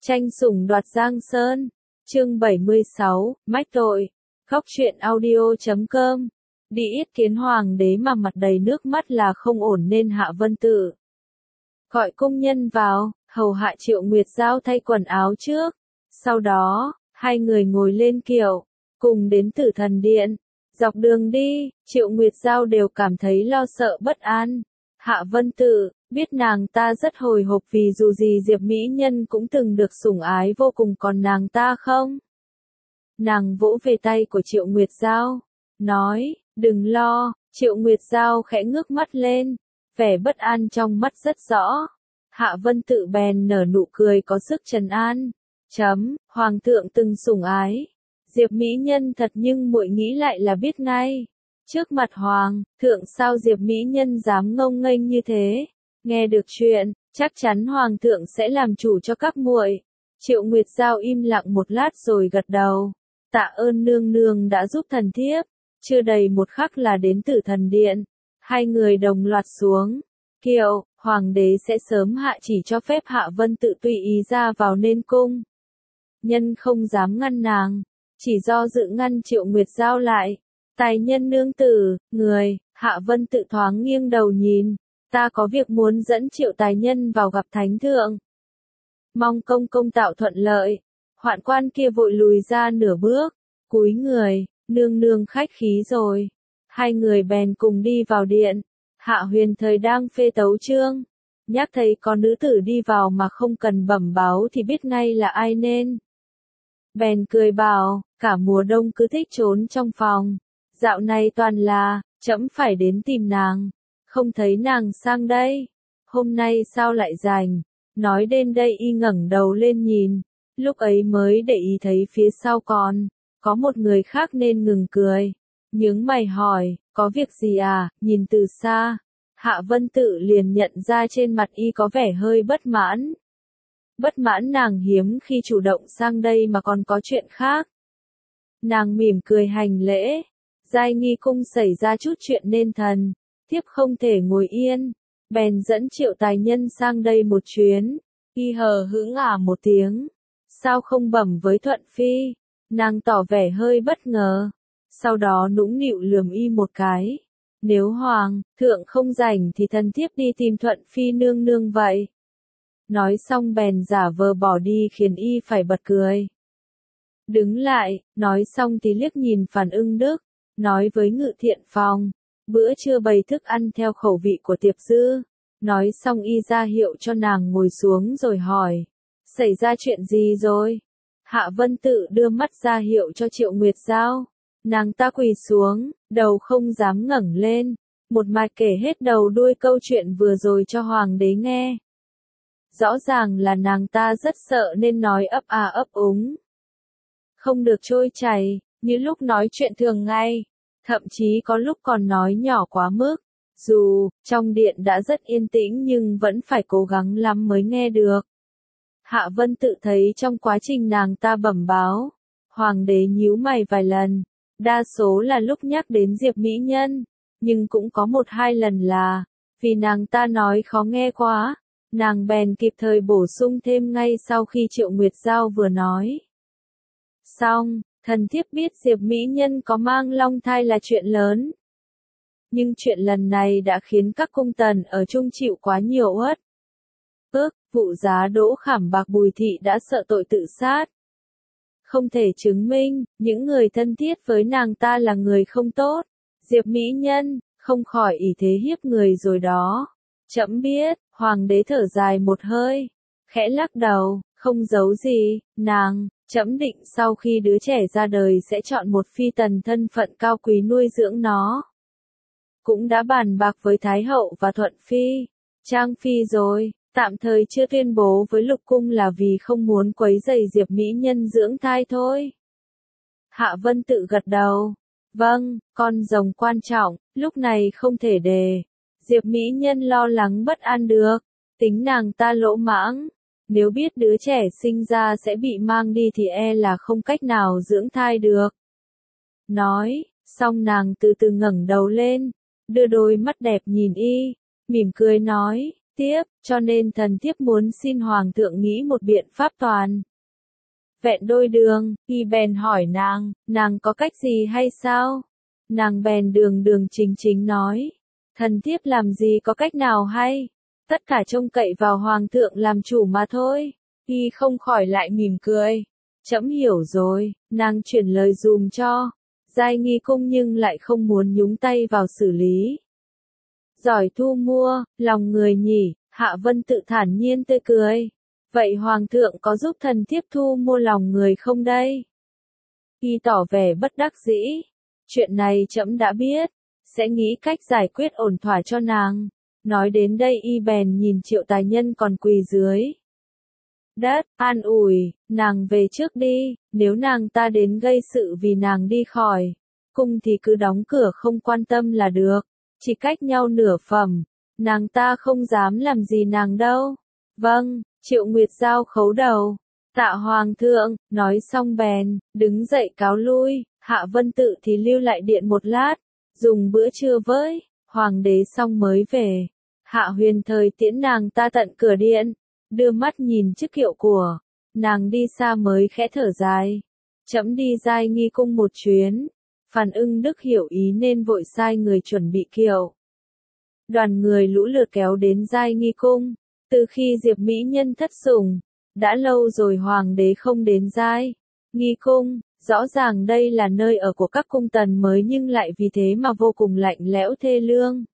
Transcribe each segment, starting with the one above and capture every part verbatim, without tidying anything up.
Tranh sủng đoạt Giang Sơn, chương bảy mươi sáu, mách tội, góc truyện audio chấm com. Đi yết kiến hoàng đế mà mặt đầy nước mắt là không ổn nên Hạ Vân Tự gọi cung nhân vào, hầu hạ Triệu Nguyệt Giao thay quần áo trước. Sau đó, hai người ngồi lên kiệu, cùng đến Tử Thần Điện. Dọc đường đi, Triệu Nguyệt Giao đều cảm thấy lo sợ bất an. Hạ Vân Tự biết nàng ta rất hồi hộp vì dù gì Diệp Mỹ Nhân cũng từng được sủng ái vô cùng, còn nàng ta không. Nàng vỗ về tay của Triệu Nguyệt Giao, nói, đừng lo. Triệu Nguyệt Giao khẽ ngước mắt lên, vẻ bất an trong mắt rất rõ. Hạ Vân Tự bèn nở nụ cười có sức trấn an. Chấm, Hoàng thượng từng sủng ái Diệp Mỹ Nhân thật, nhưng muội nghĩ lại là biết ngay. Trước mặt Hoàng thượng sao Diệp Mỹ Nhân dám ngông nghênh như thế. Nghe được chuyện, chắc chắn Hoàng thượng sẽ làm chủ cho các muội. Triệu Nguyệt Giao im lặng một lát rồi gật đầu. Tạ ơn nương nương đã giúp thần thiếp. Chưa đầy một khắc là đến Tử Thần Điện. Hai người đồng loạt xuống kiệu. Hoàng đế sẽ sớm hạ chỉ cho phép Hạ Vân Tự tùy ý ra vào nên cung. Nhân không dám ngăn nàng, chỉ do dự ngăn Triệu Nguyệt Giao lại. Tài nhân nương tử, người. Hạ Vân Tự thoáng nghiêng đầu nhìn. Ta có việc muốn dẫn Triệu tài nhân vào gặp thánh thượng. Mong công công tạo thuận lợi. Hoạn quan kia vội lùi ra nửa bước, cúi người, nương nương khách khí rồi. Hai người bèn cùng đi vào điện. Hạ Huyền Thời đang phê tấu chương, nhắc thấy có nữ tử đi vào mà không cần bẩm báo thì biết ngay là ai nên. Bèn cười bảo, cả mùa đông cứ thích trốn trong phòng. Dạo này toàn là, trẫm phải đến tìm nàng. Không thấy nàng sang đây. Hôm nay sao lại rảnh? Nói đến đây y ngẩng đầu lên nhìn. Lúc ấy mới để ý thấy phía sau còn có một người khác nên ngừng cười. Nhướng mày hỏi, có việc gì à? Nhìn từ xa, Hạ Vân Tự liền nhận ra trên mặt y có vẻ hơi bất mãn. Bất mãn nàng hiếm khi chủ động sang đây mà còn có chuyện khác. Nàng mỉm cười hành lễ. Giai nghi cung xảy ra chút chuyện nên thần thiếp không thể ngồi yên, bèn dẫn Triệu tài nhân sang đây một chuyến. Y hờ hững ả một tiếng, sao không bẩm với Thuận Phi? Nàng tỏ vẻ hơi bất ngờ, sau đó nũng nịu lườm y một cái. Nếu Hoàng thượng không rảnh thì thần thiếp đi tìm Thuận Phi nương nương vậy. Nói xong bèn giả vờ bỏ đi khiến y phải bật cười. Đứng lại, nói xong thì liếc nhìn Phàn Ưng Đức, nói với Ngự Thiện Phòng, bữa trưa bày thức ăn theo khẩu vị của Tiệp Dư. Nói xong y ra hiệu cho nàng ngồi xuống rồi hỏi, xảy ra chuyện gì rồi? Hạ Vân Tự đưa mắt ra hiệu cho Triệu Nguyệt Giao. Nàng ta quỳ xuống, đầu không dám ngẩng lên, một mạch kể hết đầu đuôi câu chuyện vừa rồi cho Hoàng đế nghe. Rõ ràng là nàng ta rất sợ nên nói ấp à ấp úng. Không được trôi chảy, như lúc nói chuyện thường ngày. Thậm chí có lúc còn nói nhỏ quá mức. Dù, trong điện đã rất yên tĩnh nhưng vẫn phải cố gắng lắm mới nghe được. Hạ Vân Tự thấy trong quá trình nàng ta bẩm báo, Hoàng đế nhíu mày vài lần. Đa số là lúc nhắc đến Diệp Mỹ Nhân, nhưng cũng có một hai lần là, vì nàng ta nói khó nghe quá, nàng bèn kịp thời bổ sung thêm ngay sau khi Triệu Nguyệt Giao vừa nói. Xong, thần thiếp biết Diệp Mỹ Nhân có mang long thai là chuyện lớn. Nhưng chuyện lần này đã khiến các cung tần ở Trung chịu quá nhiều uất ức, vụ giá Đỗ Khảm Bạc Bùi Thị đã sợ tội tự sát. Không thể chứng minh, những người thân thiết với nàng ta là người không tốt. Diệp Mỹ Nhân, không khỏi ỷ thế hiếp người rồi đó. Trẫm biết, Hoàng đế thở dài một hơi, khẽ lắc đầu, không giấu gì, nàng, trẫm định sau khi đứa trẻ ra đời sẽ chọn một phi tần thân phận cao quý nuôi dưỡng nó. Cũng đã bàn bạc với Thái hậu và Thuận Phi, Trang Phi rồi. Tạm thời chưa tuyên bố với lục cung là vì không muốn quấy rầy Diệp Mỹ Nhân dưỡng thai thôi. Hạ Vân Tự gật đầu. Vâng, con rồng quan trọng, lúc này không thể để Diệp Mỹ Nhân lo lắng bất an được. Tính nàng ta lỗ mãng, nếu biết đứa trẻ sinh ra sẽ bị mang đi thì e là không cách nào dưỡng thai được. Nói, xong nàng từ từ ngẩng đầu lên, đưa đôi mắt đẹp nhìn y, mỉm cười nói. tiếp, cho nên thần thiếp muốn xin hoàng thượng nghĩ một biện pháp toàn vẹn đôi đường. Y bèn hỏi nàng, nàng có cách gì hay sao? Nàng bèn đường đường chính chính nói, thần thiếp làm gì có cách nào hay, tất cả trông cậy vào hoàng thượng làm chủ mà thôi. Y không khỏi lại mỉm cười, trẫm hiểu rồi. Nàng chuyển lời dùm cho Giai Nghi Cung nhưng lại không muốn nhúng tay vào xử lý. Giỏi thu mua lòng người nhỉ? Hạ Vân Tự thản nhiên tươi cười. Vậy hoàng thượng có giúp thần thiếp thu mua lòng người không đây? Y tỏ vẻ bất đắc dĩ. Chuyện này trẫm đã biết, sẽ nghĩ cách giải quyết ổn thỏa cho nàng. Nói đến đây y bèn nhìn Triệu Tài Nhân còn quỳ dưới đất, an ủi, nàng về trước đi, nếu nàng ta đến gây sự vì nàng đi khỏi cung thì cứ đóng cửa không quan tâm là được, chỉ cách nhau nửa phẩm, nàng ta không dám làm gì nàng đâu. Vâng, Triệu Nguyệt Giao khấu đầu, tạ hoàng thượng, nói xong bèn, đứng dậy cáo lui. Hạ Vân Tự thì lưu lại điện một lát, dùng bữa trưa với hoàng đế xong mới về. Hạ Huyền Thời tiễn nàng ta tận cửa điện, đưa mắt nhìn chiếc kiệu của nàng đi xa mới khẽ thở dài. Trẫm đi Giai Nghi Cung một chuyến. Phàn Ưng Đức hiểu ý nên vội sai người chuẩn bị kiệu. Đoàn người lũ lượt kéo đến Giai Nghi Cung. Từ khi Diệp Mỹ Nhân thất sủng, đã lâu rồi hoàng đế không đến Giai Nghi Cung. Rõ ràng đây là nơi ở của các cung tần mới nhưng lại vì thế mà vô cùng lạnh lẽo thê lương.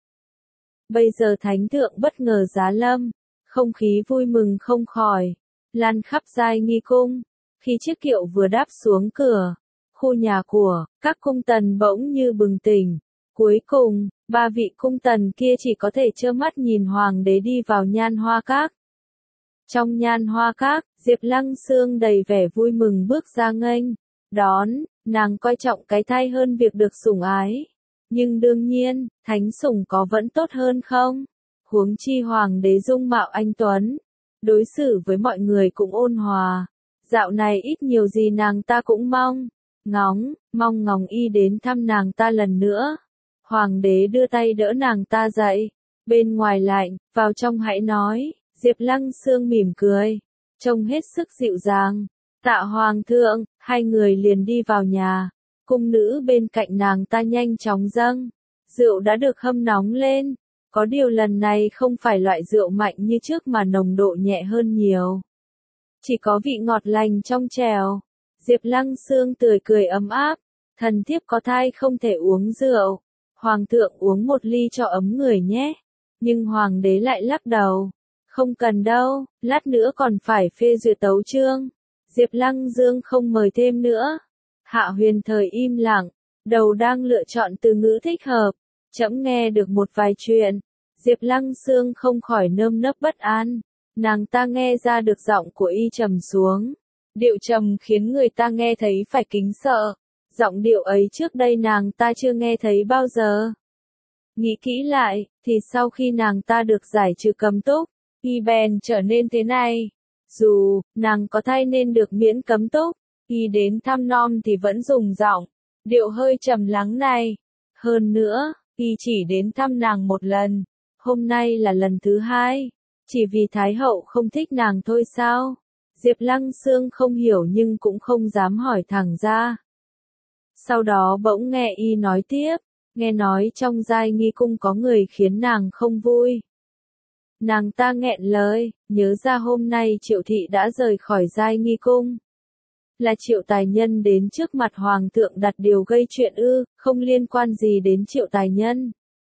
Bây giờ thánh thượng bất ngờ giá lâm, không khí vui mừng không khỏi lan khắp Giai Nghi Cung. Khi chiếc kiệu vừa đáp xuống cửa khu nhà của các cung tần bỗng như bừng tỉnh. Cuối cùng, ba vị cung tần kia chỉ có thể trơ mắt nhìn hoàng đế đi vào Nhan Hoa Các. Trong Nhan Hoa Các, Diệp Lăng Xương đầy vẻ vui mừng bước ra nghênh đón. Nàng coi trọng cái thay hơn việc được sủng ái. Nhưng đương nhiên, thánh sủng có vẫn tốt hơn không? Huống chi hoàng đế dung mạo anh tuấn, đối xử với mọi người cũng ôn hòa. Dạo này ít nhiều gì nàng ta cũng mong ngóng, mong ngóng y đến thăm nàng ta lần nữa. Hoàng đế đưa tay đỡ nàng ta dậy. Bên ngoài lạnh, vào trong hãy nói. Diệp Lăng Xương mỉm cười, trông hết sức dịu dàng. Tạ hoàng thượng, hai người liền đi vào nhà. Cung nữ bên cạnh nàng ta nhanh chóng dâng rượu đã được hâm nóng lên. Có điều lần này không phải loại rượu mạnh như trước mà nồng độ nhẹ hơn nhiều. Chỉ có vị ngọt lành trong trèo. Diệp Lăng Xương tươi cười ấm áp. Thần thiếp có thai không thể uống rượu. Hoàng thượng uống một ly cho ấm người nhé. Nhưng hoàng đế lại lắc đầu. Không cần đâu, lát nữa còn phải phê duyệt tấu chương. Diệp Lăng Dương không mời thêm nữa. Hạ Huyền Thời im lặng, đầu đang lựa chọn từ ngữ thích hợp. Trẫm nghe được một vài chuyện. Diệp Lăng Xương không khỏi nơm nớp bất an. Nàng ta nghe ra được giọng của y trầm xuống. Điệu trầm khiến người ta nghe thấy phải kính sợ. Giọng điệu ấy trước đây nàng ta chưa nghe thấy bao giờ. Nghĩ kỹ lại, thì sau khi nàng ta được giải trừ cấm túc, y bèn trở nên thế này. Dù, nàng có thai nên được miễn cấm túc, y đến thăm nom thì vẫn dùng giọng, điệu hơi trầm lắng này. Hơn nữa, y chỉ đến thăm nàng một lần, hôm nay là lần thứ hai. Chỉ vì Thái hậu không thích nàng thôi sao? Diệp Lăng Xương không hiểu nhưng cũng không dám hỏi thẳng ra. Sau đó bỗng nghe y nói tiếp, nghe nói trong Giai Nghi Cung có người khiến nàng không vui. Nàng ta nghẹn lời, nhớ ra hôm nay Triệu thị đã rời khỏi Giai Nghi Cung. Là Triệu Tài Nhân đến trước mặt hoàng thượng đặt điều gây chuyện ư, không liên quan gì đến Triệu Tài Nhân.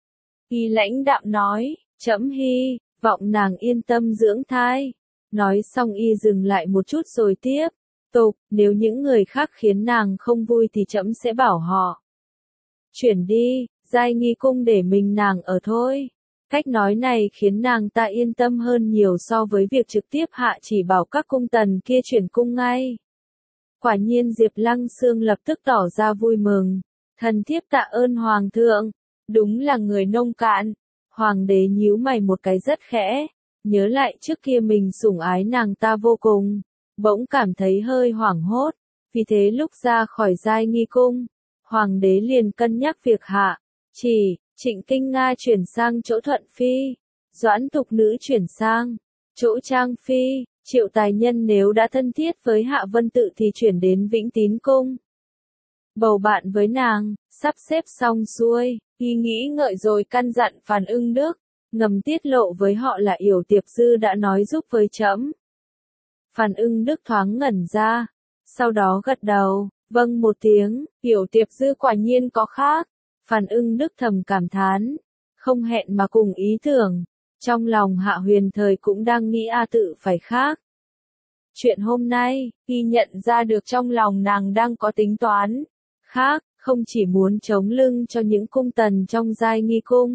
Y lãnh đạm nói, trẫm hy vọng nàng yên tâm dưỡng thai. Nói xong y dừng lại một chút rồi tiếp tục, nếu những người khác khiến nàng không vui thì trẫm sẽ bảo họ chuyển đi Giai Nghi Cung để mình nàng ở thôi. Cách nói này khiến nàng ta yên tâm hơn nhiều so với việc trực tiếp hạ chỉ bảo các cung tần kia chuyển cung ngay. Quả nhiên Diệp Lăng Xương lập tức tỏ ra vui mừng. Thần thiếp tạ ơn hoàng thượng, đúng là người nông cạn. Hoàng đế nhíu mày một cái rất khẽ, nhớ lại trước kia mình sủng ái nàng ta vô cùng, bỗng cảm thấy hơi hoảng hốt. Vì thế lúc ra khỏi Giai Nghi Cung, hoàng đế liền cân nhắc việc hạ chỉ Trịnh Kinh Nga chuyển sang chỗ Thuận Phi. Doãn Thục Nữ chuyển sang chỗ Trang Phi, Triệu Tài Nhân nếu đã thân thiết với Hạ Vân Tự thì chuyển đến Vĩnh Tín Cung. Bầu bạn với nàng, sắp xếp xong xuôi, y nghĩ ngợi rồi căn dặn Phàn Ưng Đức, ngầm tiết lộ với họ là Yểu Tiệp Dư đã nói giúp với trẫm. Phàn Ưng Đức thoáng ngẩn ra, sau đó gật đầu, vâng một tiếng, Yểu Tiệp Dư quả nhiên có khác. Phàn Ưng Đức thầm cảm thán, không hẹn mà cùng ý tưởng, trong lòng Hạ Huyền Thời cũng đang nghĩ A Tự phải khác. Chuyện hôm nay, y nhận ra được trong lòng nàng đang có tính toán khác, không chỉ muốn chống lưng cho những cung tần trong giai nghi cung,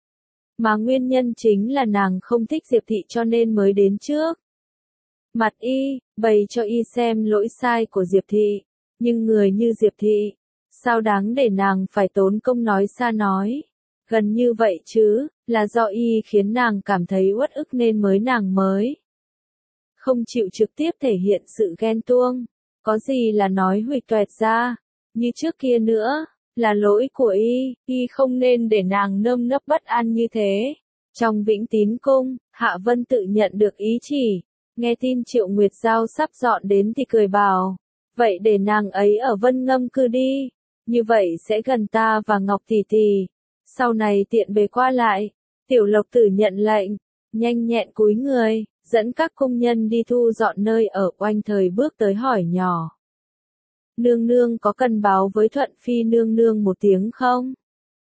mà nguyên nhân chính là nàng không thích Diệp Thị cho nên mới đến trước mặt y, bày cho y xem lỗi sai của Diệp Thị, nhưng người như Diệp Thị, sao đáng để nàng phải tốn công nói xa nói, gần như vậy chứ, là do y khiến nàng cảm thấy uất ức nên mới nàng mới không chịu trực tiếp thể hiện sự ghen tuông, có gì là nói huỵch toẹt ra, như trước kia nữa, là lỗi của y, y không nên để nàng nơm nớp bất an như thế. Trong Vĩnh Tín Cung, Hạ Vân Tự nhận được ý chỉ, nghe tin Triệu Nguyệt Giao sắp dọn đến thì cười bảo, vậy để nàng ấy ở Vân Ngâm cư đi, như vậy sẽ gần ta và Ngọc tỷ tỷ, sau này tiện bề qua lại. Tiểu Lộc Tử nhận lệnh, nhanh nhẹn cúi người, dẫn các cung nhân đi thu dọn nơi ở. Oanh Thời bước tới hỏi nhỏ, nương nương có cần báo với Thuận Phi nương nương một tiếng không?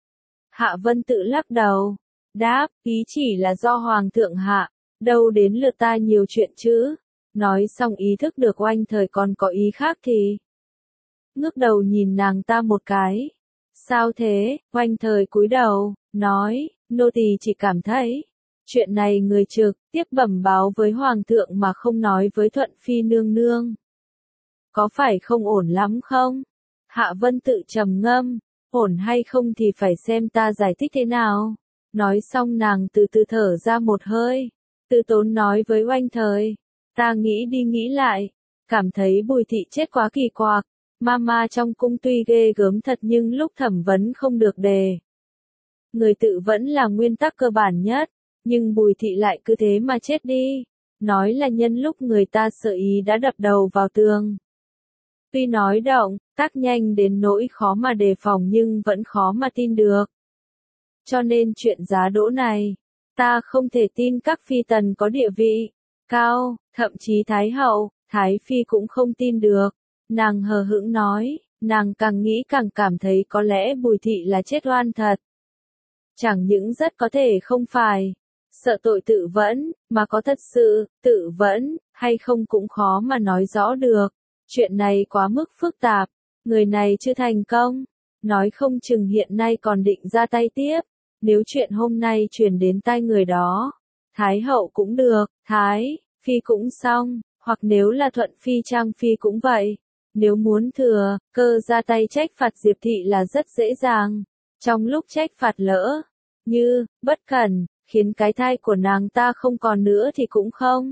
Hạ Vân Tự lắc đầu, đáp, ý chỉ là do Hoàng thượng hạ, đâu đến lượt ta nhiều chuyện chứ. Nói xong ý thức được Oanh Thời còn có ý khác thì ngước đầu nhìn nàng ta một cái. Sao thế? Oanh Thời cúi đầu, nói, nô tỳ chỉ cảm thấy, chuyện này người trực tiếp bẩm báo với Hoàng thượng mà không nói với Thuận Phi nương nương. Có phải không ổn lắm không? Hạ Vân Tự trầm ngâm, ổn hay không thì phải xem ta giải thích thế nào. Nói xong nàng từ từ thở ra một hơi, từ tốn nói với Oanh Thời, ta nghĩ đi nghĩ lại, cảm thấy Bùi Thị chết quá kỳ quặc, mama trong cung tuy ghê gớm thật nhưng lúc thẩm vấn không được đề. Người tự vẫn là nguyên tắc cơ bản nhất, nhưng Bùi Thị lại cứ thế mà chết đi, nói là nhân lúc người ta sợ ý đã đập đầu vào tường. Tuy nói động, tác nhanh đến nỗi khó mà đề phòng nhưng vẫn khó mà tin được. Cho nên chuyện giá đỗ này, ta không thể tin các phi tần có địa vị cao, thậm chí Thái Hậu, Thái Phi cũng không tin được. Nàng hờ hững nói, nàng càng nghĩ càng cảm thấy có lẽ Bùi Thị là chết oan thật. Chẳng những rất có thể không phải sợ tội tự vẫn, mà có thật sự tự vẫn hay không cũng khó mà nói rõ được. Chuyện này quá mức phức tạp, người này chưa thành công, nói không chừng hiện nay còn định ra tay tiếp. Nếu chuyện hôm nay truyền đến tai người đó, Thái Hậu cũng được, Thái Phi cũng xong, hoặc nếu là Thuận Phi Trang Phi cũng vậy. Nếu muốn thừa cơ ra tay trách phạt Diệp Thị là rất dễ dàng. Trong lúc trách phạt lỡ như bất cẩn, khiến cái thai của nàng ta không còn nữa thì cũng không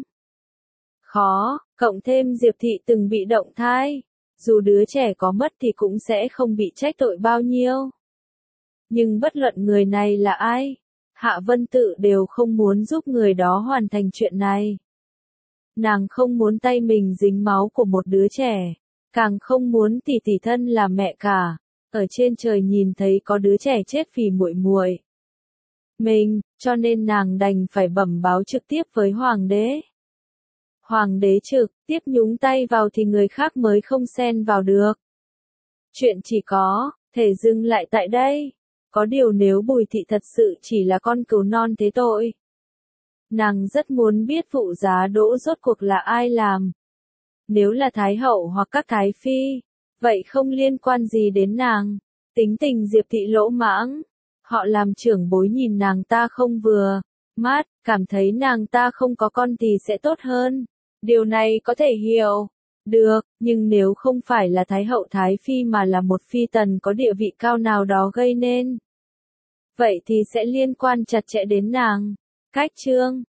khó, cộng thêm Diệp Thị từng bị động thai, dù đứa trẻ có mất thì cũng sẽ không bị trách tội bao nhiêu. Nhưng bất luận người này là ai, Hạ Vân Tự đều không muốn giúp người đó hoàn thành chuyện này. Nàng không muốn tay mình dính máu của một đứa trẻ, càng không muốn tỷ tỷ thân là mẹ cả, ở trên trời nhìn thấy có đứa trẻ chết vì muội muội mình, cho nên nàng đành phải bẩm báo trực tiếp với Hoàng đế. Hoàng đế trực tiếp nhúng tay vào thì người khác mới không xen vào được. Chuyện chỉ có thể dừng lại tại đây. Có điều nếu Bùi Thị thật sự chỉ là con cừu non thế tội, nàng rất muốn biết vụ giá đỗ rốt cuộc là ai làm. Nếu là Thái Hậu hoặc các Thái Phi, vậy không liên quan gì đến nàng. Tính tình Diệp Thị lỗ mãng, họ làm trưởng bối nhìn nàng ta không vừa mắt, cảm thấy nàng ta không có con thì sẽ tốt hơn. Điều này có thể hiểu được, nhưng nếu không phải là Thái Hậu Thái Phi mà là một phi tần có địa vị cao nào đó gây nên, vậy thì sẽ liên quan chặt chẽ đến nàng. Cách chương